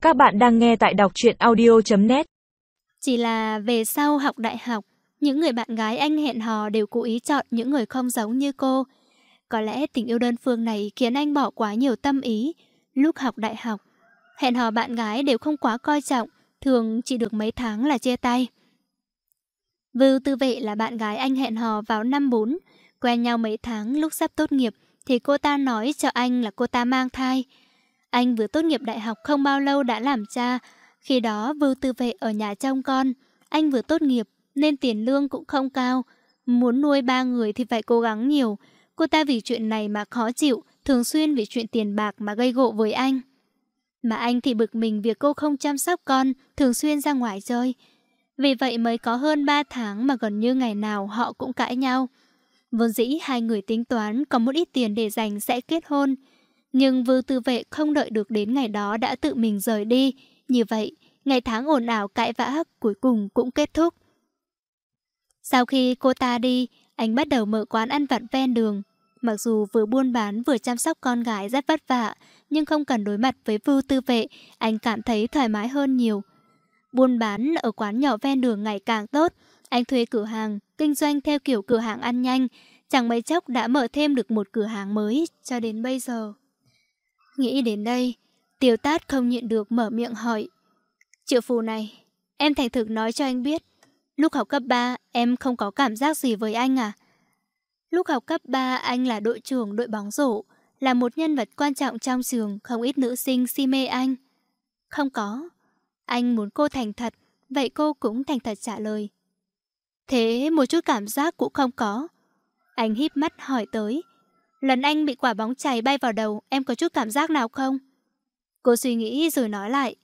Các bạn đang nghe tại đọc truyện audio.net. Chỉ là về sau học đại học, những người bạn gái anh hẹn hò đều cố ý chọn những người không giống như cô. Có lẽ tình yêu đơn phương này khiến anh bỏ quá nhiều tâm ý. Lúc học đại học, hẹn hò bạn gái đều không quá coi trọng, thường chỉ được mấy tháng là chia tay. Vưu Tư Vệ là bạn gái anh hẹn hò vào năm 4, quen nhau mấy tháng. Lúc sắp tốt nghiệp thì cô ta nói cho anh là cô ta mang thai. Anh vừa tốt nghiệp đại học không bao lâu đã làm cha. Khi đó Vưu Tư Vệ ở nhà trông con. Anh vừa tốt nghiệp nên tiền lương cũng không cao. Muốn nuôi 3 người thì phải cố gắng nhiều. Cô ta vì chuyện này mà khó chịu, thường xuyên vì chuyện tiền bạc mà gây gổ với anh. Mà anh thì bực mình việc cô không chăm sóc con, thường xuyên ra ngoài chơi. Vì vậy mới có hơn 3 tháng mà gần như ngày nào họ cũng cãi nhau. Vốn dĩ hai người tính toán có một ít tiền để dành sẽ kết hôn. Nhưng Vưu Tư Vệ không đợi được đến ngày đó đã tự mình rời đi. Như vậy, ngày tháng ồn ào cãi vã cuối cùng cũng kết thúc. Sau khi cô ta đi, anh bắt đầu mở quán ăn vặt ven đường. Mặc dù vừa buôn bán vừa chăm sóc con gái rất vất vả, nhưng không cần đối mặt với Vưu Tư Vệ, anh cảm thấy thoải mái hơn nhiều. Buôn bán ở quán nhỏ ven đường ngày càng tốt. Anh thuê cửa hàng, kinh doanh theo kiểu cửa hàng ăn nhanh. Chẳng mấy chốc đã mở thêm được một cửa hàng mới cho đến bây giờ. Nghĩ đến đây, Tiêu Tát không nhịn được mở miệng hỏi. Triệu phù này, em thành thực nói cho anh biết, lúc học cấp 3 em không có cảm giác gì với anh à? Lúc học cấp 3 anh là đội trưởng đội bóng rổ, là một nhân vật quan trọng trong trường, không ít nữ sinh si mê anh. Không có. Anh muốn cô thành thật, vậy cô cũng thành thật trả lời. Thế một chút cảm giác cũng không có. Anh híp mắt hỏi tới. Lần anh bị quả bóng chày bay vào đầu, em có chút cảm giác nào không? Cô suy nghĩ rồi nói lại.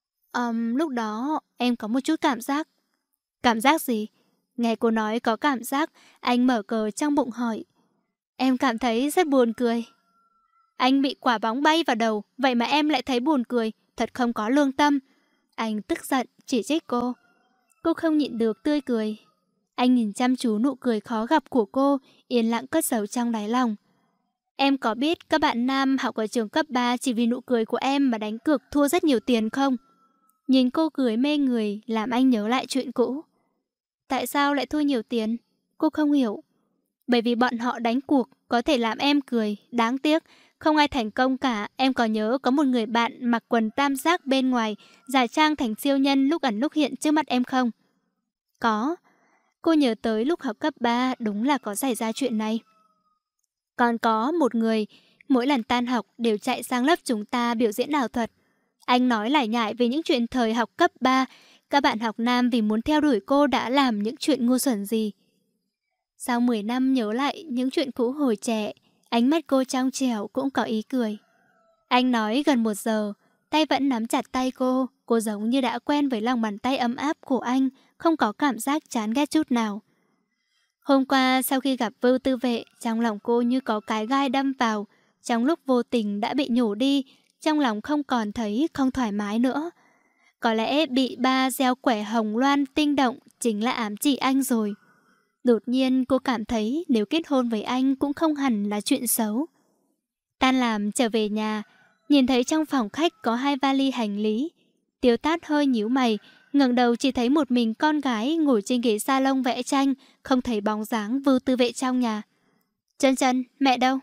Lúc đó em có một chút cảm giác. Cảm giác gì? Nghe cô nói có cảm giác, anh mở cờ trong bụng hỏi. Em cảm thấy rất buồn cười. Anh bị quả bóng bay vào đầu, vậy mà em lại thấy buồn cười, thật không có lương tâm. Anh tức giận, chỉ trích cô. Cô không nhịn được tươi cười. Anh nhìn chăm chú nụ cười khó gặp của cô, yên lặng cất giấu trong đáy lòng. Em có biết các bạn nam học ở trường cấp 3 chỉ vì nụ cười của em mà đánh cược thua rất nhiều tiền không? Nhìn cô cười mê người làm anh nhớ lại chuyện cũ. Tại sao lại thua nhiều tiền? Cô không hiểu. Bởi vì bọn họ đánh cuộc có thể làm em cười, đáng tiếc. Không ai thành công cả. Em có nhớ có một người bạn mặc quần tam giác bên ngoài, giả trang thành siêu nhân lúc ẩn lúc hiện trước mắt em không? Có. Cô nhớ tới lúc học cấp 3 đúng là có xảy ra chuyện này. Còn có một người, mỗi lần tan học đều chạy sang lớp chúng ta biểu diễn ảo thuật. Anh nói lải nhải về những chuyện thời học cấp 3. Các bạn học nam vì muốn theo đuổi cô đã làm những chuyện ngu xuẩn gì. Sau 10 năm nhớ lại những chuyện cũ hồi trẻ, ánh mắt cô trong trẻo cũng có ý cười. Anh nói gần 1 giờ, tay vẫn nắm chặt tay cô giống như đã quen với lòng bàn tay ấm áp của anh, không có cảm giác chán ghét chút nào. Hôm qua sau khi gặp Vưu Tư Vệ, trong lòng cô như có cái gai đâm vào, trong lúc vô tình đã bị nhổ đi, trong lòng không còn thấy không thoải mái nữa. Có lẽ bị ba gieo quẻ hồng loan tinh động chính là ám chỉ anh rồi. Đột nhiên cô cảm thấy nếu kết hôn với anh cũng không hẳn là chuyện xấu. Tan làm trở về nhà, nhìn thấy trong phòng khách có 2 vali hành lý. Tiêu Tát hơi nhíu mày, ngẩng đầu chỉ thấy một mình con gái ngồi trên ghế salon vẽ tranh, không thấy bóng dáng Vưu Tư Vệ trong nhà. Chân Chân, mẹ đâu?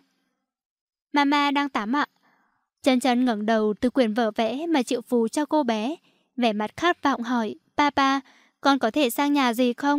Mama đang tắm ạ. Chân Chân ngẩng đầu từ quyển vở vẽ mà Triệu Phù cho cô bé, vẻ mặt khát vọng hỏi, Papa, con có thể sang nhà gì không?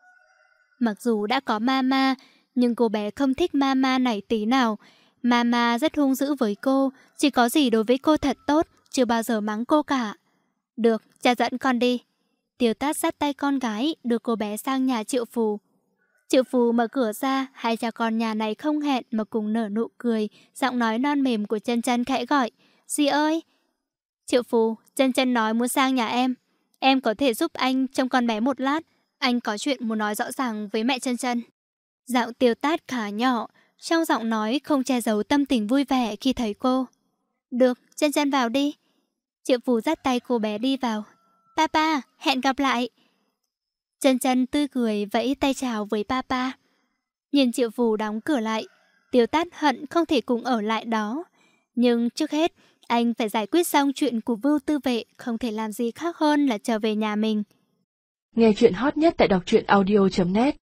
Mặc dù đã có Mama, nhưng cô bé không thích Mama này tí nào. Mama rất hung dữ với cô, chỉ có gì đối với cô thật tốt, chưa bao giờ mắng cô cả. Được, cha dẫn con đi. Tiêu Tát dắt tay con gái, đưa cô bé sang nhà Triệu Phù. Triệu Phù mở cửa ra, hai cha con nhà này không hẹn mà cùng nở nụ cười, giọng nói non mềm của Chân Chân khẽ gọi. Dì ơi! Triệu Phù, Chân Chân nói muốn sang nhà em có thể giúp anh trông con bé một lát. Anh có chuyện muốn nói rõ ràng với mẹ Chân Chân. Giọng Tiêu Tát khá nhỏ, trong giọng nói không che giấu tâm tình vui vẻ khi thấy cô. Được, Chân Chân vào đi. Triệu Phù dắt tay cô bé đi vào. Papa, hẹn gặp lại. Chân Chân tươi cười vẫy tay chào với Papa. Nhìn Triệu Phù đóng cửa lại, Tiêu Tát hận không thể cùng ở lại đó. Nhưng trước hết, Anh phải giải quyết xong chuyện của Vưu Tư Vệ, không thể làm gì khác hơn là trở về nhà mình. Nghe chuyện hot nhất tại đọc truyện audio.net